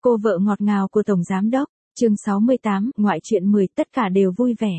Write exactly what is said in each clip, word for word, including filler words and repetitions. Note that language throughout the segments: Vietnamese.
Cô vợ ngọt ngào của Tổng Giám Đốc, chương sáu mươi tám, ngoại truyện mười, tất cả đều vui vẻ.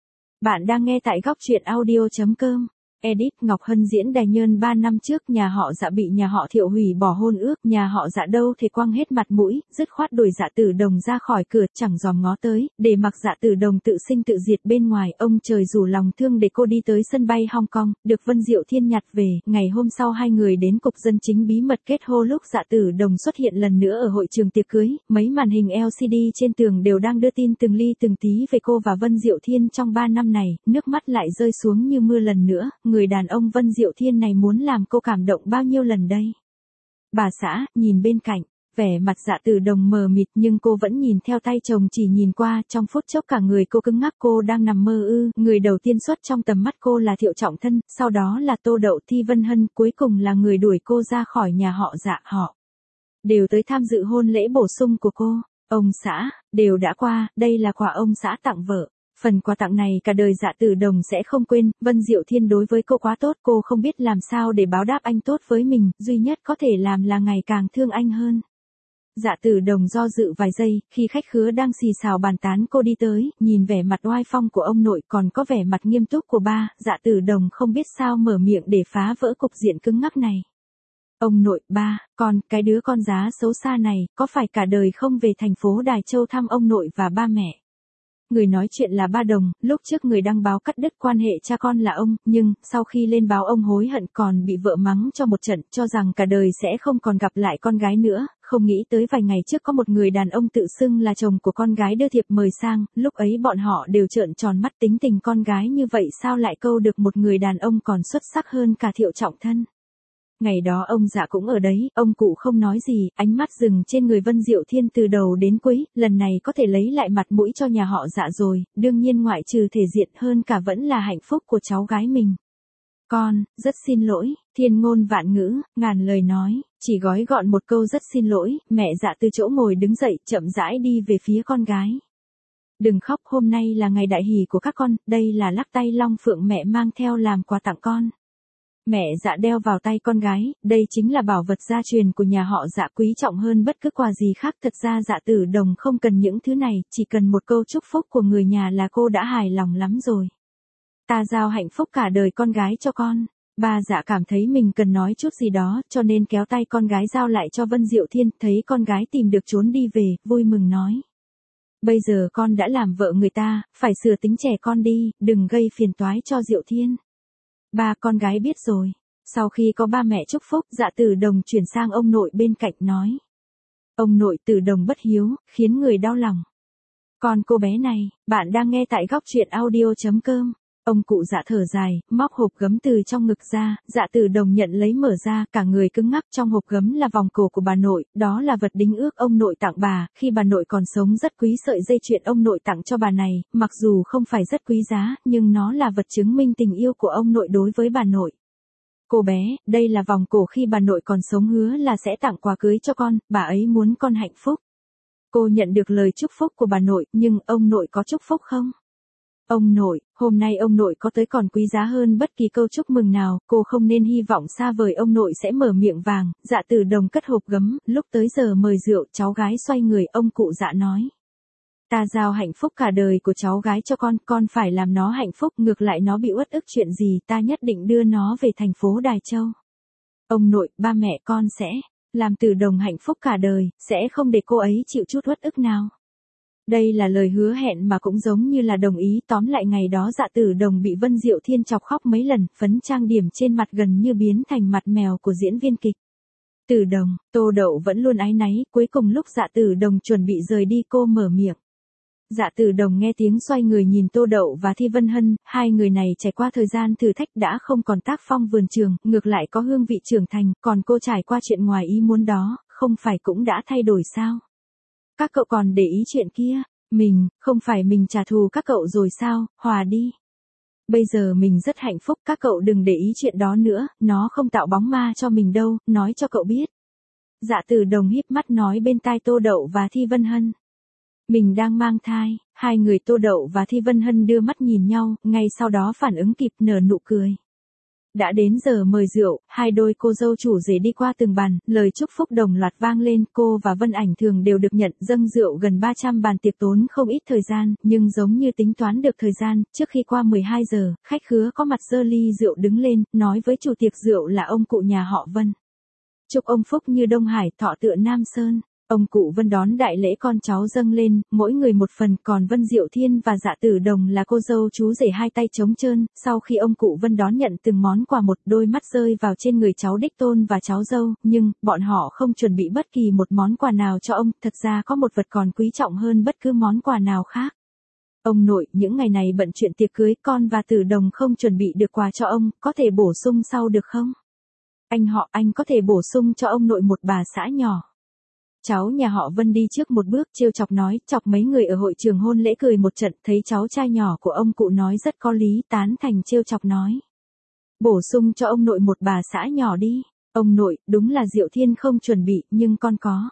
Bạn đang nghe tại góc truyện audio chấm com. Edit Ngọc Hân diễn Đài Nhơn ba năm trước nhà họ Dạ bị nhà họ Thiệu hủy bỏ hôn ước, nhà họ Dạ đâu thể quăng hết mặt mũi, dứt khoát đuổi Dạ Tử Đồng ra khỏi cửa, chẳng dòm ngó tới, để mặc Dạ Tử Đồng tự sinh tự diệt bên ngoài. Ông trời rủ lòng thương để cô đi tới sân bay Hong Kong, được Vân Diệu Thiên nhặt về. Ngày hôm sau hai người đến cục dân chính bí mật kết hôn. Lúc Dạ Tử Đồng xuất hiện lần nữa ở hội trường tiệc cưới, mấy màn hình lờ xê đê trên tường đều đang đưa tin từng ly từng tí về cô và Vân Diệu Thiên trong ba năm này. Nước mắt lại rơi xuống như mưa lần nữa. Người đàn ông Vân Diệu Thiên này muốn làm cô cảm động bao nhiêu lần đây? Bà xã, nhìn bên cạnh, vẻ mặt Dạ Tử Đồng mờ mịt nhưng cô vẫn nhìn theo tay chồng chỉ nhìn qua, trong phút chốc cả người cô cứng ngắc. Cô đang nằm mơ ư? Người đầu tiên xuất trong tầm mắt cô là Thiệu Trọng Thân, sau đó là Tô Đậu, Thi Vân Hân, cuối cùng là người đuổi cô ra khỏi nhà họ Dạ. Họ đều tới tham dự hôn lễ bổ sung của cô. Ông xã, đều đã qua, đây là quà ông xã tặng vợ. Phần quà tặng này cả đời Dạ Tử Đồng sẽ không quên. Vân Diệu Thiên đối với cô quá tốt, cô không biết làm sao để báo đáp anh tốt với mình, duy nhất có thể làm là ngày càng thương anh hơn. Dạ Tử Đồng do dự vài giây, khi khách khứa đang xì xào bàn tán cô đi tới, nhìn vẻ mặt oai phong của ông nội còn có vẻ mặt nghiêm túc của ba, Dạ Tử Đồng không biết sao mở miệng để phá vỡ cục diện cứng ngắc này. Ông nội, ba, con, cái đứa con giá xấu xa này, có phải cả đời không về thành phố Đài Châu thăm ông nội và ba mẹ? Người nói chuyện là ba Đồng, lúc trước người đăng báo cắt đứt quan hệ cha con là ông, nhưng, sau khi lên báo ông hối hận còn bị vợ mắng cho một trận, cho rằng cả đời sẽ không còn gặp lại con gái nữa, không nghĩ tới vài ngày trước có một người đàn ông tự xưng là chồng của con gái đưa thiệp mời sang, lúc ấy bọn họ đều trợn tròn mắt, tính tình con gái như vậy sao lại câu được một người đàn ông còn xuất sắc hơn cả Thiệu Trọng Thân. Ngày đó ông Dạ cũng ở đấy, ông cụ không nói gì, ánh mắt dừng trên người Vân Diệu Thiên từ đầu đến cuối, lần này có thể lấy lại mặt mũi cho nhà họ Dạ rồi, đương nhiên ngoại trừ thể diện hơn cả vẫn là hạnh phúc của cháu gái mình. Con, rất xin lỗi, thiên ngôn vạn ngữ, ngàn lời nói, chỉ gói gọn một câu rất xin lỗi. Mẹ Dạ từ chỗ ngồi đứng dậy, chậm rãi đi về phía con gái. Đừng khóc, hôm nay là ngày đại hỷ của các con, đây là lắc tay long phượng mẹ mang theo làm quà tặng con. Mẹ Dạ đeo vào tay con gái, đây chính là bảo vật gia truyền của nhà họ Dạ, quý trọng hơn bất cứ quà gì khác. Thật ra Dạ Tử Đồng không cần những thứ này, chỉ cần một câu chúc phúc của người nhà là cô đã hài lòng lắm rồi. Ta giao hạnh phúc cả đời con gái cho con. Ba Dạ cảm thấy mình cần nói chút gì đó, cho nên kéo tay con gái giao lại cho Vân Diệu Thiên, thấy con gái tìm được trốn đi về, vui mừng nói. Bây giờ con đã làm vợ người ta, phải sửa tính trẻ con đi, đừng gây phiền toái cho Diệu Thiên. Ba, con gái biết rồi. Sau khi có ba mẹ chúc phúc, Dạ Tử Đồng chuyển sang ông nội bên cạnh nói. Ông nội Tử Đồng bất hiếu, khiến người đau lòng. Còn cô bé này, bạn đang nghe tại góc truyện audio chấm com. Ông cụ Dạ thở dài, móc hộp gấm từ trong ngực ra, Dạ Tử Đồng nhận lấy mở ra, cả người cứng ngắc. Trong hộp gấm là vòng cổ của bà nội, đó là vật đính ước ông nội tặng bà, khi bà nội còn sống. Rất quý sợi dây chuyền ông nội tặng cho bà này, mặc dù không phải rất quý giá, nhưng nó là vật chứng minh tình yêu của ông nội đối với bà nội. Cô bé, đây là vòng cổ khi bà nội còn sống hứa là sẽ tặng quà cưới cho con, bà ấy muốn con hạnh phúc. Cô nhận được lời chúc phúc của bà nội, nhưng ông nội có chúc phúc không? Ông nội, hôm nay ông nội có tới còn quý giá hơn bất kỳ câu chúc mừng nào, cô không nên hy vọng xa vời ông nội sẽ mở miệng vàng. Dạ Tử Đồng cất hộp gấm, lúc tới giờ mời rượu, cháu gái xoay người, ông cụ Dạ nói. Ta giao hạnh phúc cả đời của cháu gái cho con, con phải làm nó hạnh phúc, ngược lại nó bị uất ức chuyện gì, ta nhất định đưa nó về thành phố Đài Châu. Ông nội, ba mẹ con sẽ làm Tử Đồng hạnh phúc cả đời, sẽ không để cô ấy chịu chút uất ức nào. Đây là lời hứa hẹn mà cũng giống như là đồng ý. Tóm lại ngày đó Dạ Tử Đồng bị Vân Diệu Thiên chọc khóc mấy lần, phấn trang điểm trên mặt gần như biến thành mặt mèo của diễn viên kịch. Tử Đồng, Tô Đậu vẫn luôn áy náy, cuối cùng lúc Dạ Tử Đồng chuẩn bị rời đi cô mở miệng. Dạ Tử Đồng nghe tiếng xoay người nhìn Tô Đậu và Thi Vân Hân, hai người này trải qua thời gian thử thách đã không còn tác phong vườn trường, ngược lại có hương vị trưởng thành, còn cô trải qua chuyện ngoài ý muốn đó, không phải cũng đã thay đổi sao? Các cậu còn để ý chuyện kia, mình, không phải mình trả thù các cậu rồi sao, hòa đi. Bây giờ mình rất hạnh phúc, các cậu đừng để ý chuyện đó nữa, nó không tạo bóng ma cho mình đâu, nói cho cậu biết. Dạ Tử Đồng híp mắt nói bên tai Tô Đậu và Thi Vân Hân. Mình đang mang thai. Hai người Tô Đậu và Thi Vân Hân đưa mắt nhìn nhau, ngay sau đó phản ứng kịp nở nụ cười. Đã đến giờ mời rượu, hai đôi cô dâu chủ rể đi qua từng bàn, lời chúc phúc đồng loạt vang lên, cô và Vân Ảnh thường đều được nhận dâng rượu gần ba trăm bàn tiệc tốn không ít thời gian, nhưng giống như tính toán được thời gian, trước khi qua mười hai giờ, khách khứa có mặt giơ ly rượu đứng lên, nói với chủ tiệc rượu là ông cụ nhà họ Vân. Chúc ông phúc như Đông Hải, thọ tựa Nam Sơn. Ông cụ Vân đón đại lễ con cháu dâng lên, mỗi người một phần, còn Vân Diệu Thiên và Dạ Tử Đồng là cô dâu chú rể hai tay trống trơn, sau khi ông cụ Vân đón nhận từng món quà một, đôi mắt rơi vào trên người cháu đích tôn và cháu dâu, nhưng, bọn họ không chuẩn bị bất kỳ một món quà nào cho ông, thật ra có một vật còn quý trọng hơn bất cứ món quà nào khác. Ông nội, những ngày này bận chuyện tiệc cưới, con và Tử Đồng không chuẩn bị được quà cho ông, có thể bổ sung sau được không? Anh họ, anh có thể bổ sung cho ông nội một bà xã nhỏ. Cháu nhà họ Vân đi trước một bước, trêu chọc nói, chọc mấy người ở hội trường hôn lễ cười một trận, thấy cháu trai nhỏ của ông cụ nói rất có lý, tán thành trêu chọc nói. Bổ sung cho ông nội một bà xã nhỏ đi. Ông nội, đúng là Diệu Thiên không chuẩn bị, nhưng con có.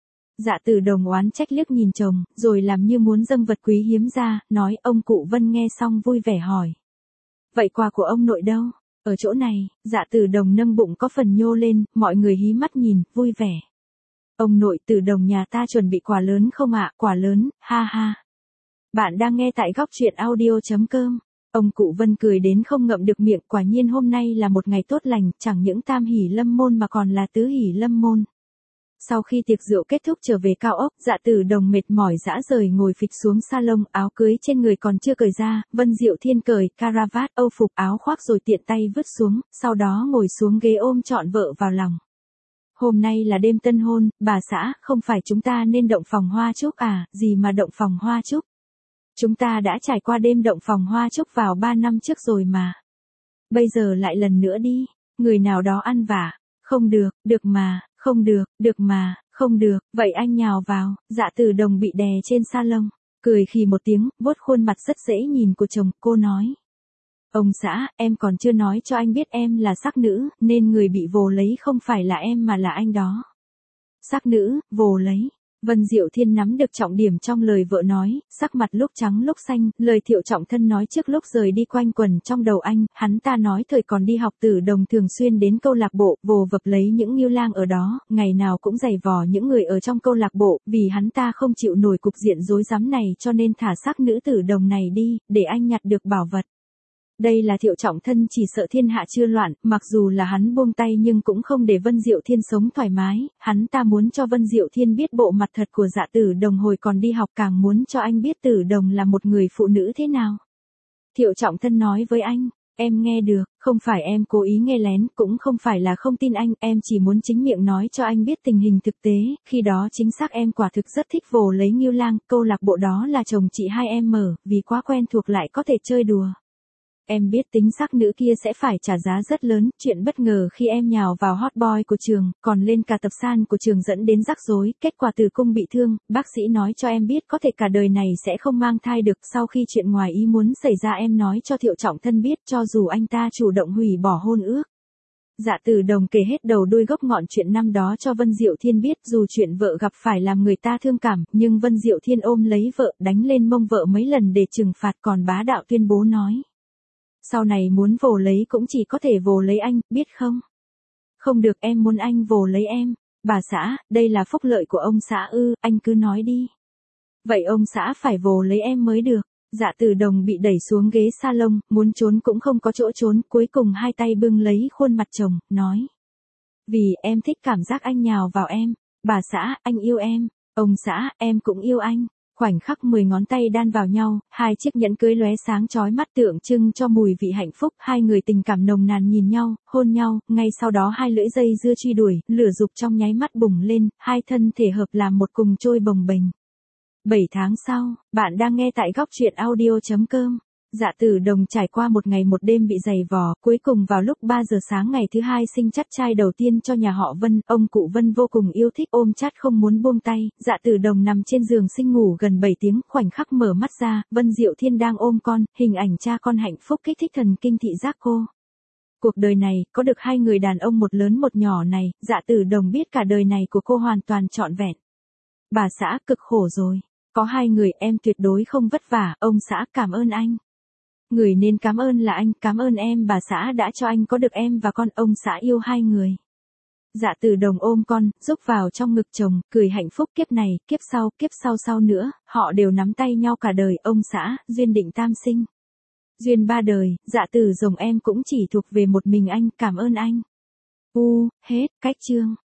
Dạ Tử Đồng oán trách liếc nhìn chồng, rồi làm như muốn dâng vật quý hiếm ra, nói, ông cụ Vân nghe xong vui vẻ hỏi. Vậy quà của ông nội đâu? Ở chỗ này. Dạ Tử Đồng nâng bụng có phần nhô lên, mọi người hí mắt nhìn, vui vẻ. Ông nội, Tử Đồng nhà ta chuẩn bị quà lớn không ạ? Quà lớn, ha ha. Bạn đang nghe tại góc truyện audio chấm com. Ông cụ Vân cười đến không ngậm được miệng, quả nhiên hôm nay là một ngày tốt lành, chẳng những tam hỷ lâm môn mà còn là tứ hỷ lâm môn. Sau khi tiệc rượu kết thúc trở về cao ốc, Dạ Tử Đồng mệt mỏi rã rời ngồi phịch xuống salon, áo cưới trên người còn chưa cởi ra, Vân Diệu Thiên cởi caravat, âu phục, áo khoác rồi tiện tay vứt xuống, sau đó ngồi xuống ghế ôm trọn vợ vào lòng. Hôm nay là đêm tân hôn, bà xã, không phải chúng ta nên động phòng hoa trúc à, gì mà động phòng hoa trúc. Chúng ta đã trải qua đêm động phòng hoa trúc vào ba năm trước rồi mà. Bây giờ lại lần nữa đi, người nào đó ăn vả, không được, được mà, không được, được mà, không được, vậy anh nhào vào. Dạ Tử Đồng bị đè trên salon, cười khì một tiếng, vuốt khuôn mặt rất dễ nhìn của chồng, cô nói. Ông xã, em còn chưa nói cho anh biết em là sắc nữ, nên người bị vồ lấy không phải là em mà là anh đó. Sắc nữ, vồ lấy. Vân Diệu Thiên nắm được trọng điểm trong lời vợ nói, sắc mặt lúc trắng lúc xanh, lời Thiệu Trọng Thân nói trước lúc rời đi quanh quẩn trong đầu anh, hắn ta nói thời còn đi học Tử Đồng thường xuyên đến câu lạc bộ, vồ vập lấy những ngưu lang ở đó, ngày nào cũng giày vò những người ở trong câu lạc bộ, vì hắn ta không chịu nổi cục diện rối rắm này cho nên thả sắc nữ Tử Đồng này đi, để anh nhặt được bảo vật. Đây là Thiệu Trọng Thân chỉ sợ thiên hạ chưa loạn, mặc dù là hắn buông tay nhưng cũng không để Vân Diệu Thiên sống thoải mái, hắn ta muốn cho Vân Diệu Thiên biết bộ mặt thật của Dạ Tử Đồng hồi còn đi học, càng muốn cho anh biết Tử Đồng là một người phụ nữ thế nào. Thiệu Trọng Thân nói với anh, em nghe được, không phải em cố ý nghe lén, cũng không phải là không tin anh, em chỉ muốn chính miệng nói cho anh biết tình hình thực tế, khi đó chính xác em quả thực rất thích vồ lấy ngưu lang, câu lạc bộ đó là chồng chị hai em mở, vì quá quen thuộc lại có thể chơi đùa. Em biết tính sắc nữ kia sẽ phải trả giá rất lớn, chuyện bất ngờ khi em nhào vào hot boy của trường, còn lên cả tập san của trường dẫn đến rắc rối, kết quả tử cung bị thương, bác sĩ nói cho em biết có thể cả đời này sẽ không mang thai được, sau khi chuyện ngoài ý muốn xảy ra em nói cho Thiệu Trọng Thân biết cho dù anh ta chủ động hủy bỏ hôn ước. Dạ Tử Đồng kể hết đầu đuôi gốc ngọn chuyện năm đó cho Vân Diệu Thiên biết, dù chuyện vợ gặp phải làm người ta thương cảm, nhưng Vân Diệu Thiên ôm lấy vợ, đánh lên mông vợ mấy lần để trừng phạt, còn bá đạo tuyên bố nói. Sau này muốn vồ lấy cũng chỉ có thể vồ lấy anh, biết không? Không được, em muốn anh vồ lấy em. Bà xã, đây là phúc lợi của ông xã ư, anh cứ nói đi. Vậy ông xã phải vồ lấy em mới được. Dạ Tử Đồng bị đẩy xuống ghế salon, muốn trốn cũng không có chỗ trốn, cuối cùng hai tay bưng lấy khuôn mặt chồng, nói. Vì em thích cảm giác anh nhào vào em. Bà xã, anh yêu em. Ông xã, em cũng yêu anh. Khoảnh khắc mười ngón tay đan vào nhau, hai chiếc nhẫn cưới lóe sáng chói mắt tượng trưng cho mùi vị hạnh phúc, hai người tình cảm nồng nàn nhìn nhau, hôn nhau, ngay sau đó hai lưỡi dây dưa truy đuổi, lửa dục trong nháy mắt bùng lên, hai thân thể hợp làm một cùng trôi bồng bềnh. bảy tháng sau, bạn đang nghe tại góc truyện audio chấm com. Dạ Tử Đồng trải qua một ngày một đêm bị giày vò, cuối cùng vào lúc ba giờ sáng ngày thứ hai sinh chắt trai đầu tiên cho nhà họ Vân, ông cụ Vân vô cùng yêu thích ôm chắt không muốn buông tay, Dạ Tử Đồng nằm trên giường sinh ngủ gần bảy tiếng, khoảnh khắc mở mắt ra, Vân Diệu Thiên đang ôm con, hình ảnh cha con hạnh phúc kích thích thần kinh thị giác cô. Cuộc đời này, có được hai người đàn ông một lớn một nhỏ này, Dạ Tử Đồng biết cả đời này của cô hoàn toàn trọn vẹn. Bà xã, cực khổ rồi. Có hai người em tuyệt đối không vất vả, ông xã cảm ơn anh. Người nên cảm ơn là anh, cảm ơn em bà xã đã cho anh có được em và con, ông xã yêu hai người. Dạ Từ Đồng ôm con, rúc vào trong ngực chồng, cười hạnh phúc kiếp này, kiếp sau, kiếp sau sau nữa, họ đều nắm tay nhau cả đời, ông xã, duyên định tam sinh. Duyên ba đời, Dạ Từ Rồng em cũng chỉ thuộc về một mình anh, cảm ơn anh. U, hết, cách chương.